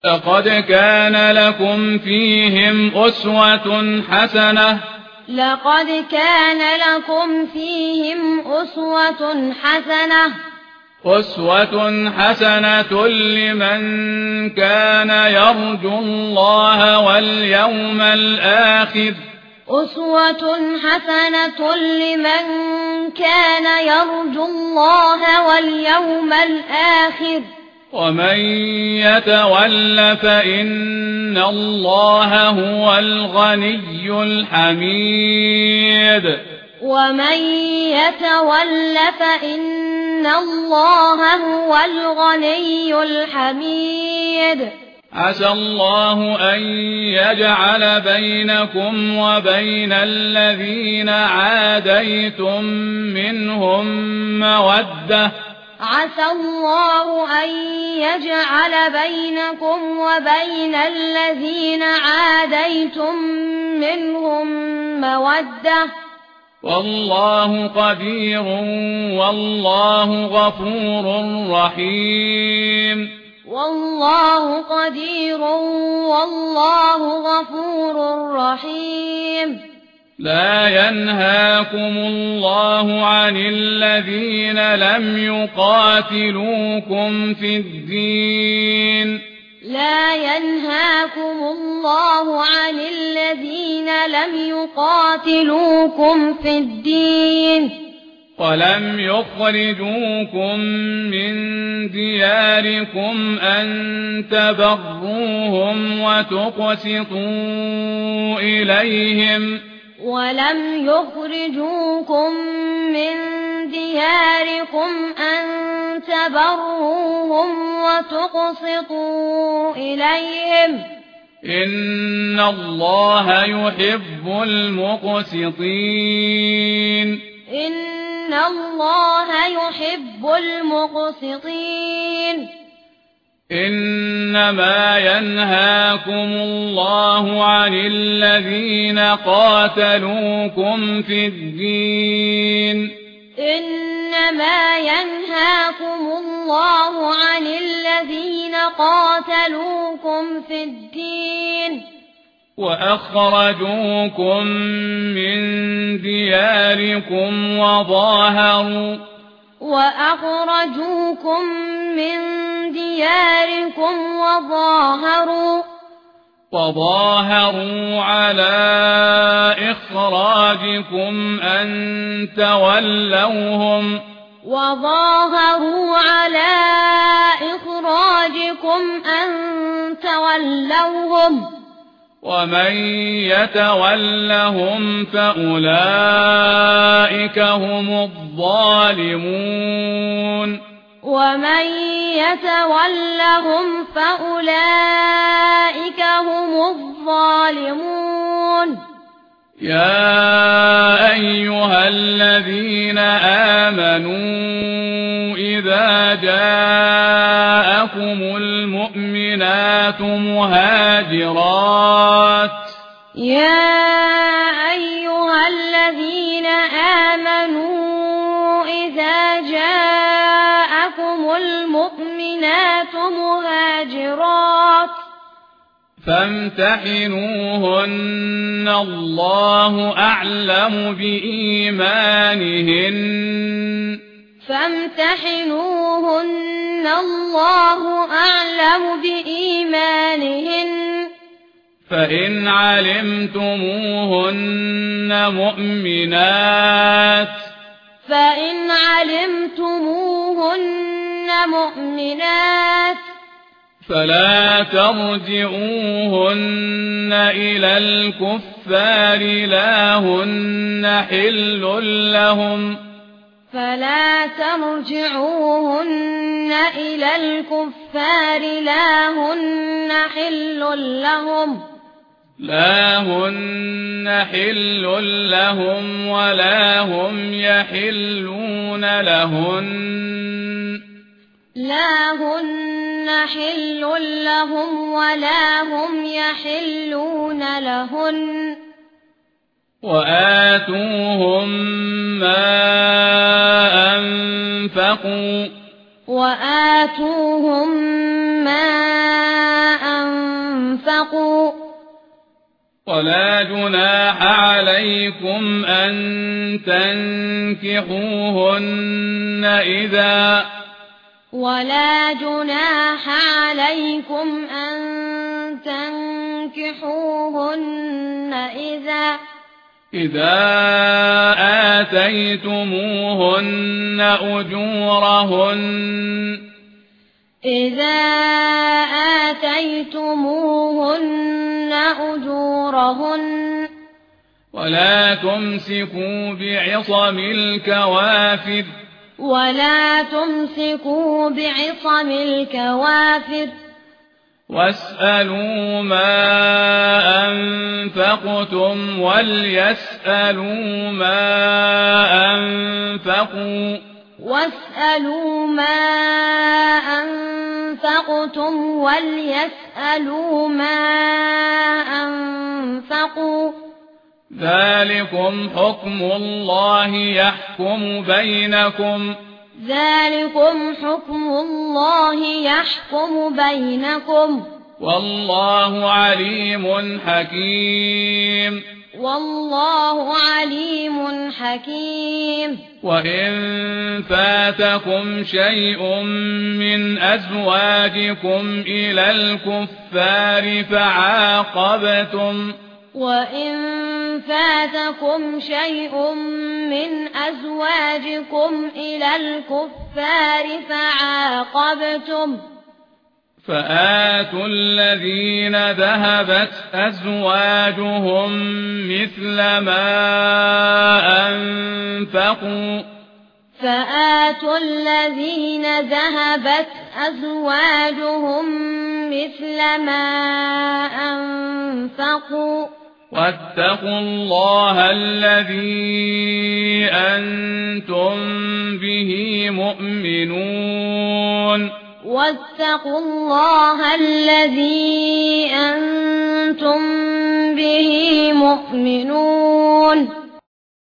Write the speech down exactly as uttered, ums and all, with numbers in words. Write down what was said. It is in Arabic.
لقد كان لكم فيهم أسوة حسنة لقد كان لكم فيهم أسوة حسنة أسوة حسنة لمن كان يرجو الله واليوم الآخر أسوة حسنة لمن كان يرجو الله واليوم الآخر ومن يتول فإن الله هو الغني الحميد ومن يتول فإن الله هو الغني الحميد عسى الله أن يجعل بينكم وبين الذين عاديتم منهم مودة عسى الله أن يجعل بينكم وبين الذين عاديتم منهم مودة والله قدير والله غفور رحيم والله قدير والله غفور رحيم لا ينهاكم الله عن الذين لم يقاتلوكم في الدين لا ينهاكم الله عن الذين لم يقاتلوكم في الدين ولم يخرجوكم من دياركم أن تبروهم وتقسطوا إليهم ولم يخرجوكم من دياركم أن تبروهم وتقسطوا إليهم إن الله يحب المقسطين إن الله يحب المقسطين إنما ينهاكم الله عن الذين قاتلوكم في الدين إنما ينهاكم الله عن الذين قاتلوكم في الدين وأخرجوكم من دياركم وظاهروا وأخرجوكم من دياركم وظاهروا وظاهروا على إخراجكم أن تولوهم وظاهروا على إخراجكم أن تولوهم ومن يتولهم فأولئك هم الظالمون ومن يتولهم فأولئك هم الظالمون يا أيها الذين آمنوا إذا جاءكم المؤمنات مهاجرات يا أيها الذين آمنوا إذا جاءكم المؤمنات مهاجرات فامتحنوهن الله أعلم بإيمانهن فامتحنوهن الله أعلم بإيمانهن فإن علمتموهن مؤمنات فإن علمتموهن مؤمنات فلا ترجعوهن إلى الكفار لا هن حل لهم فلا ترجعوهن إلى الكفار لا هن حل لهم لا هن حل لهم ولا هم يحلون لهن لا هن حل لهم ولا هم يحلون لهن وآتوهم ما أنفقوا وآتوهم ما أنفقوا ولا جناح عليكم أن تنكحوهن إذا ولا جناح عليكم أن تنكحوهن إذا إذا آتيتموهن أجورهن إذا آتيتموهن أجورهن ولا تمسكوا بعصم الكوافر ولا تمسكوا بعصم الكوافر واسألوا ما أنفقتم وليسألوا ما أنفقوا واسألوا ما أنفقتم وليسألوا ما أنفقوا ذلكم حكم الله يحكم بينكم ذلكم حكم الله يحكم بينكم والله عليم حكيم والله عليم حكيم وإن فاتكم شيء من أزواجكم إلى الكفار فعاقبتم وإن فاتكم شيء من أزواجكم إلى الكفار فعاقبتم فآتوا الذين ذهبت أزواجهم مثل ما أنفقوا فآتوا الذين ذهبت أزواجهم مثل ما أنفقوا واتقوا الله الذي أنتم به مؤمنون واتقوا الله الذي أنتم به مؤمنون